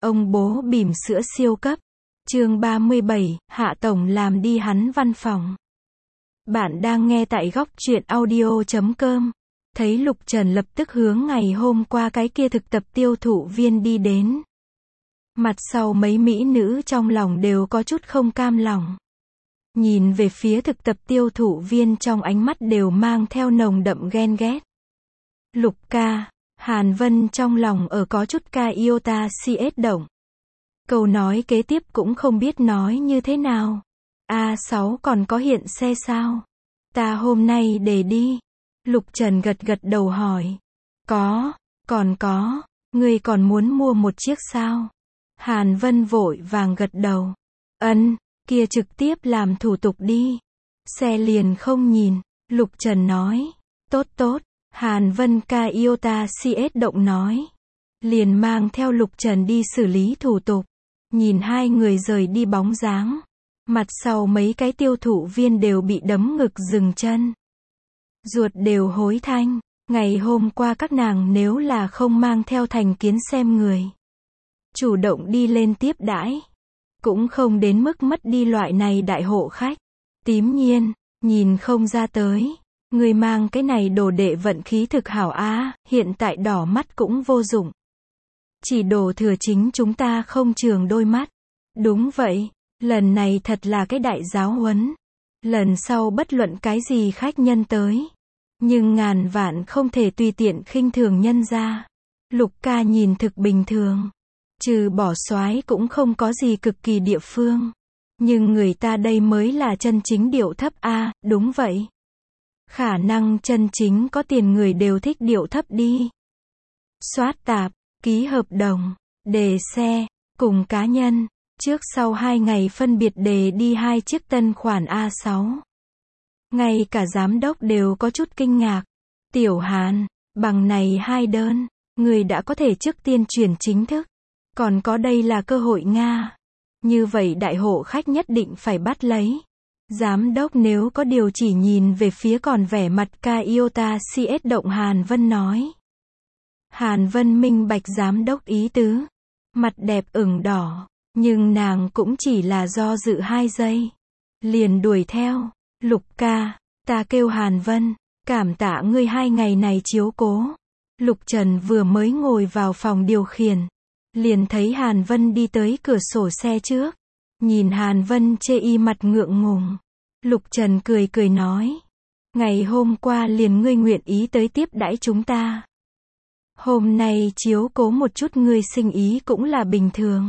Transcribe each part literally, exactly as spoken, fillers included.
Ông bố bỉm sữa siêu cấp. Chương ba mươi bảy, Hạ Tổng làm đi hắn văn phòng. Bạn đang nghe tại góc truyện audio chấm com. Thấy Lục Trần lập tức hướng ngày hôm qua cái kia thực tập tiêu thụ viên đi đến. Mặt sau mấy mỹ nữ trong lòng đều có chút không cam lòng. Nhìn về phía thực tập tiêu thụ viên trong ánh mắt đều mang theo nồng đậm ghen ghét. Lục ca, Hàn Vân trong lòng ở có chút ca iota cs động. Câu nói kế tiếp cũng không biết nói như thế nào. A sáu còn có hiện xe sao? Ta hôm nay để đi. Lục Trần gật gật đầu hỏi. Có, còn có, ngươi còn muốn mua một chiếc sao? Hàn Vân vội vàng gật đầu. Ân, kia trực tiếp làm thủ tục đi. Xe liền không nhìn, Lục Trần nói. Tốt tốt, Hàn Vân ca iota cs động nói. Liền mang theo Lục Trần đi xử lý thủ tục. Nhìn hai người rời đi bóng dáng. Mặt sau mấy cái tiêu thụ viên đều bị đấm ngực dừng chân. Ruột đều hối thanh. Ngày hôm qua các nàng nếu là không mang theo thành kiến xem người. Chủ động đi lên tiếp đãi. Cũng không đến mức mất đi loại này đại hộ khách. Tím nhiên, nhìn không ra tới. Người mang cái này đồ đệ vận khí thực hảo á, hiện tại đỏ mắt cũng vô dụng. Chỉ đổ thừa chính chúng ta không trường đôi mắt. Đúng vậy, lần này thật là cái đại giáo huấn. Lần sau bất luận cái gì khách nhân tới. Nhưng ngàn vạn không thể tùy tiện khinh thường nhân ra. Lục ca nhìn thực bình thường. Trừ bỏ soái cũng không có gì cực kỳ địa phương. Nhưng người ta đây mới là chân chính điệu thấp a, à, đúng vậy. Khả năng chân chính có tiền người đều thích điệu thấp đi. Soát tạp, ký hợp đồng, đề xe, cùng cá nhân. Trước sau hai ngày phân biệt đề đi hai chiếc tân khoản A sáu. Ngay cả giám đốc đều có chút kinh ngạc. Tiểu Hàn, bằng này hai đơn, người đã có thể trước tiên chuyển chính thức. Còn có đây là cơ hội Nga. Như vậy đại hộ khách nhất định phải bắt lấy. Giám đốc nếu có điều chỉ nhìn về phía còn vẻ mặt ca iota cs động Hàn Vân nói. Hàn Vân minh bạch giám đốc ý tứ. Mặt đẹp ửng đỏ. Nhưng nàng cũng chỉ là do dự hai giây. Liền đuổi theo. Lục ca, ta kêu Hàn Vân. Cảm tạ ngươi hai ngày này chiếu cố. Lục Trần vừa mới ngồi vào phòng điều khiển. Liền thấy Hàn Vân đi tới cửa sổ xe trước. Nhìn Hàn Vân chê y mặt ngượng ngùng. Lục Trần cười cười nói. Ngày hôm qua liền ngươi nguyện ý tới tiếp đãi chúng ta. Hôm nay chiếu cố một chút ngươi sinh ý cũng là bình thường.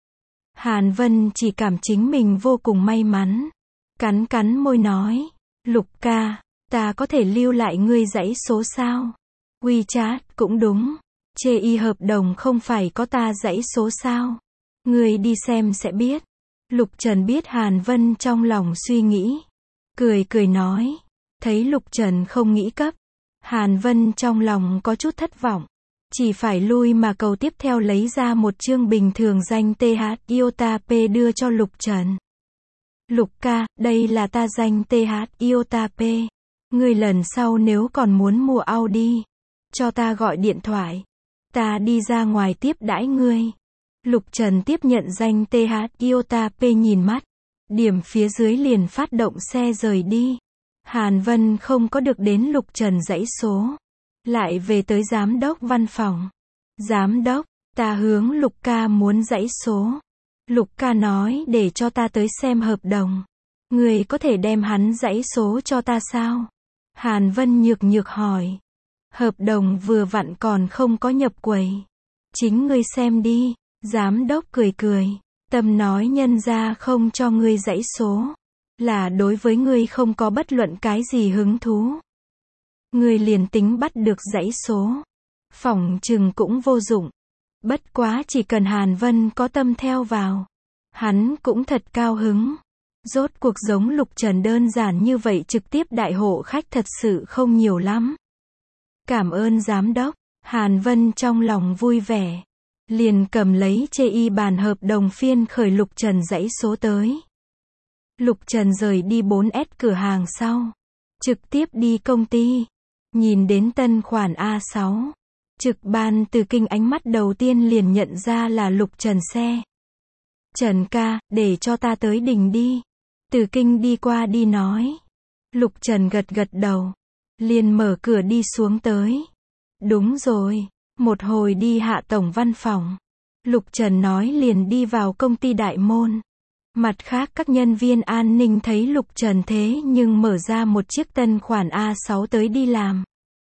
Hàn Vân chỉ cảm chính mình vô cùng may mắn. Cắn cắn môi nói. Lục ca, ta có thể lưu lại ngươi dãy số sao? WeChat cũng đúng. Chê y hợp đồng không phải có ta dãy số sao? Ngươi đi xem sẽ biết. Lục Trần biết Hàn Vân trong lòng suy nghĩ. Cười cười nói. Thấy Lục Trần không nghĩ cấp. Hàn Vân trong lòng có chút thất vọng. Chỉ phải lui mà cầu tiếp theo lấy ra một chương bình thường danh tê hát iota P đưa cho Lục Trần. Lục ca, đây là ta danh tê hát iota P. Ngươi lần sau nếu còn muốn mua Audi, cho ta gọi điện thoại. Ta đi ra ngoài tiếp đãi ngươi. Lục Trần tiếp nhận danh tê hát iota P nhìn mắt. Điểm phía dưới liền phát động xe rời đi. Hàn Vân không có được đến Lục Trần dãy số. Lại về tới giám đốc văn phòng. Giám đốc, ta hướng Lục ca muốn dãy số. Lục ca nói để cho ta tới xem hợp đồng. Người có thể đem hắn dãy số cho ta sao? Hàn Vân nhược nhược hỏi. Hợp đồng vừa vặn còn không có nhập quầy. Chính ngươi xem đi. Giám đốc cười cười. Tâm nói nhân ra không cho ngươi dãy số. Là đối với ngươi không có bất luận cái gì hứng thú. Ngươi liền tính bắt được dãy số. Phỏng chừng cũng vô dụng. Bất quá chỉ cần Hàn Vân có tâm theo vào. Hắn cũng thật cao hứng. Rốt cuộc giống Lục Trần đơn giản như vậy trực tiếp đại hộ khách thật sự không nhiều lắm. Cảm ơn giám đốc. Hàn Vân trong lòng vui vẻ. Liền cầm lấy chê y bàn hợp đồng phiên khởi Lục Trần dãy số tới. Lục Trần rời đi bốn S cửa hàng sau. Trực tiếp đi công ty. Nhìn đến tân khoản A sáu. Trực ban Từ Kinh ánh mắt đầu tiên liền nhận ra là Lục Trần xe. Trần ca, để cho ta tới đình đi. Từ Kinh đi qua đi nói. Lục Trần gật gật đầu. Liền mở cửa đi xuống tới. Đúng rồi, một hồi đi Hạ tổng văn phòng. Lục Trần nói liền đi vào công ty đại môn. Mặt khác các nhân viên an ninh thấy Lục Trần thế nhưng mở ra một chiếc tân khoản A sáu tới đi làm.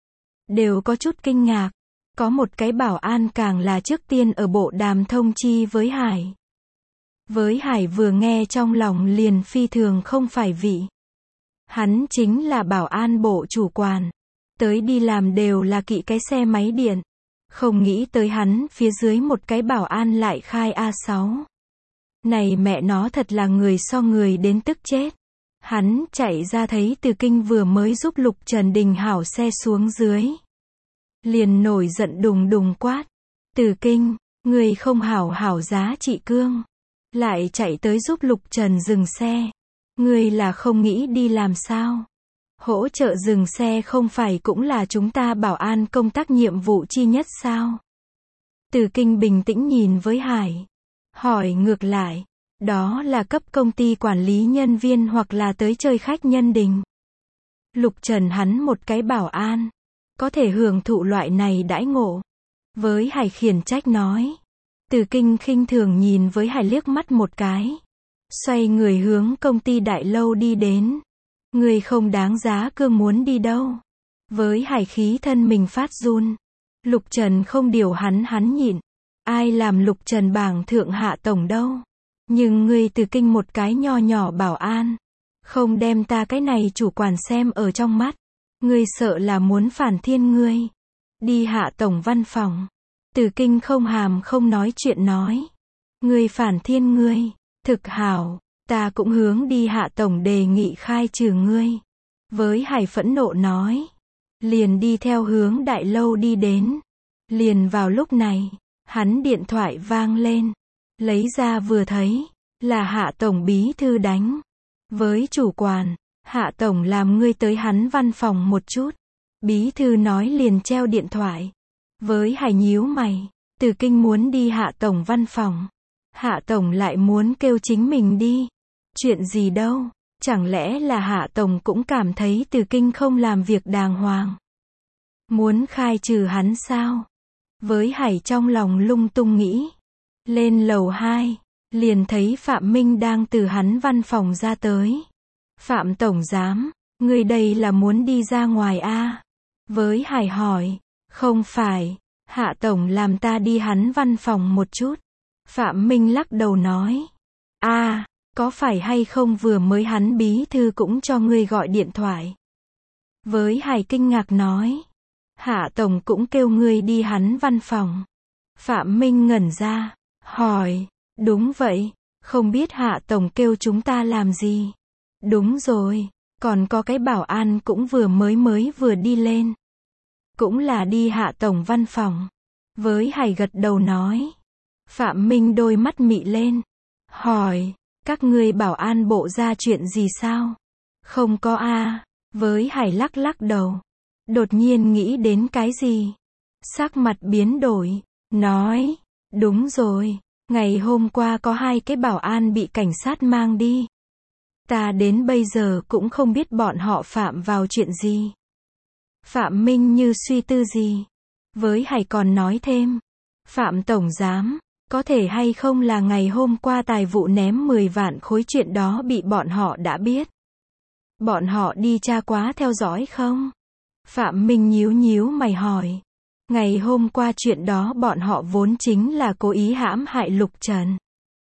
Đều có chút kinh ngạc. Có một cái bảo an càng là trước tiên ở bộ đàm thông chi với Hải. Với Hải vừa nghe trong lòng liền phi thường không phải vị. Hắn chính là bảo an bộ chủ quản. Tới đi làm đều là kỵ cái xe máy điện. Không nghĩ tới hắn phía dưới một cái bảo an lại khai A sáu. Này mẹ nó thật là người so người đến tức chết. Hắn chạy ra thấy Từ Kinh vừa mới giúp Lục Trần đình hảo xe xuống dưới. Liền nổi giận đùng đùng quát. Từ Kinh, người không hảo hảo giá trị cương. Lại chạy tới giúp Lục Trần dừng xe. Người là không nghĩ đi làm sao? Hỗ trợ dừng xe không phải cũng là chúng ta bảo an công tác nhiệm vụ chi nhất sao? Từ Kinh bình tĩnh nhìn với Hải. Hỏi ngược lại. Đó là cấp công ty quản lý nhân viên hoặc là tới chơi khách nhân đình. Lục Trần hắn một cái bảo an. Có thể hưởng thụ loại này đãi ngộ. Với Hải khiển trách nói. Từ Kinh khinh thường nhìn với Hải liếc mắt một cái. Xoay người hướng công ty đại lâu đi đến. Người không đáng giá cương muốn đi đâu. Với Hải khí thân mình phát run. Lục Trần không điều hắn hắn nhịn. Ai làm Lục Trần bảng thượng hạ tổng đâu. Nhưng ngươi Từ Kinh một cái nho nhỏ bảo an. Không đem ta cái này chủ quản xem ở trong mắt. Ngươi sợ là muốn phản thiên ngươi. Đi hạ tổng văn phòng. Từ Kinh không hàm không nói chuyện nói. Ngươi phản thiên ngươi. Thực hảo. Ta cũng hướng đi hạ tổng đề nghị khai trừ ngươi. Với Hải phẫn nộ nói. Liền đi theo hướng đại lâu đi đến. Liền vào lúc này. Hắn điện thoại vang lên. Lấy ra vừa thấy. Là hạ tổng bí thư đánh. Với chủ quản. Hạ tổng làm ngươi tới hắn văn phòng một chút. Bí thư nói liền treo điện thoại. Với Hải nhíu mày. Từ Kinh muốn đi hạ tổng văn phòng. Hạ tổng lại muốn kêu chính mình đi. Chuyện gì đâu. Chẳng lẽ là hạ tổng cũng cảm thấy Từ Kinh không làm việc đàng hoàng. Muốn khai trừ hắn sao? Với Hải trong lòng lung tung nghĩ. Lên lầu hai. Liền thấy Phạm Minh đang từ hắn văn phòng ra tới. Phạm tổng giám, người đây là muốn đi ra ngoài a? À? Với Hải hỏi, không phải, hạ tổng làm ta đi hắn văn phòng một chút. Phạm Minh lắc đầu nói, a, à, có phải hay không vừa mới hắn bí thư cũng cho ngươi gọi điện thoại. Với Hải kinh ngạc nói, hạ tổng cũng kêu ngươi đi hắn văn phòng. Phạm Minh ngẩn ra, hỏi, đúng vậy, không biết hạ tổng kêu chúng ta làm gì. Đúng rồi, còn có cái bảo an cũng vừa mới mới vừa đi lên. Cũng là đi hạ tổng văn phòng. Với Hải gật đầu nói. Phạm Minh đôi mắt mị lên. Hỏi, các ngươi bảo an bộ ra chuyện gì sao? Không có a. À. Với Hải lắc lắc đầu. Đột nhiên nghĩ đến cái gì? Sắc mặt biến đổi. Nói, đúng rồi, ngày hôm qua có hai cái bảo an bị cảnh sát mang đi. Ta đến bây giờ cũng không biết bọn họ phạm vào chuyện gì. Phạm Minh như suy tư gì. Với Hải còn nói thêm. Phạm tổng giám, có thể hay không là ngày hôm qua tài vụ ném mười vạn khối chuyện đó bị bọn họ đã biết. Bọn họ đi tra quá theo dõi không? Phạm Minh nhíu nhíu mày hỏi. Ngày hôm qua chuyện đó bọn họ vốn chính là cố ý hãm hại Lục Trần.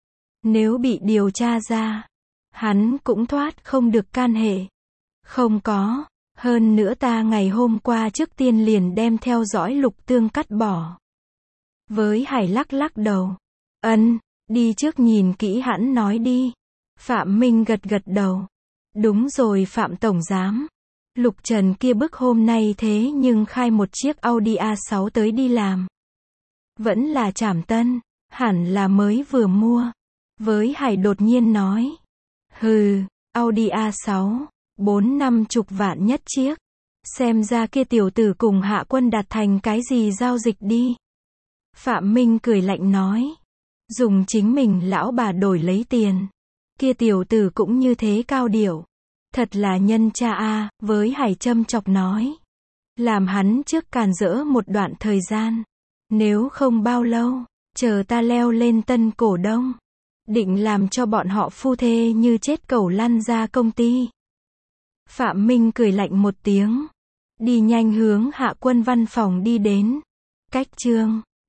Nếu bị điều tra ra, hắn cũng thoát không được can hệ. Không có, hơn nữa ta ngày hôm qua trước tiên liền đem theo dõi Lục Tương cắt bỏ. Với Hải lắc lắc đầu. Ân, đi trước nhìn kỹ hẳn nói đi. Phạm Minh gật gật đầu. Đúng rồi Phạm tổng giám. Lục Trần kia bức hôm nay thế nhưng khai một chiếc Audi A sáu tới đi làm. Vẫn là trảm tân, hẳn là mới vừa mua. Với Hải đột nhiên nói. Hừ, Audi A sáu, bốn năm chục vạn nhất chiếc. Xem ra kia tiểu tử cùng Hạ Quân đạt thành cái gì giao dịch đi. Phạm Minh cười lạnh nói. Dùng chính mình lão bà đổi lấy tiền. Kia tiểu tử cũng như thế cao điệu. Thật là nhân cha a, với Hải châm chọc nói. Làm hắn trước càn rỡ một đoạn thời gian. Nếu không bao lâu, chờ ta leo lên tân cổ đông. Định làm cho bọn họ phu thê như chết cẩu lăn ra công ty. Phạm Minh cười lạnh một tiếng. Đi nhanh hướng Hạ Quân văn phòng đi đến. Cách chương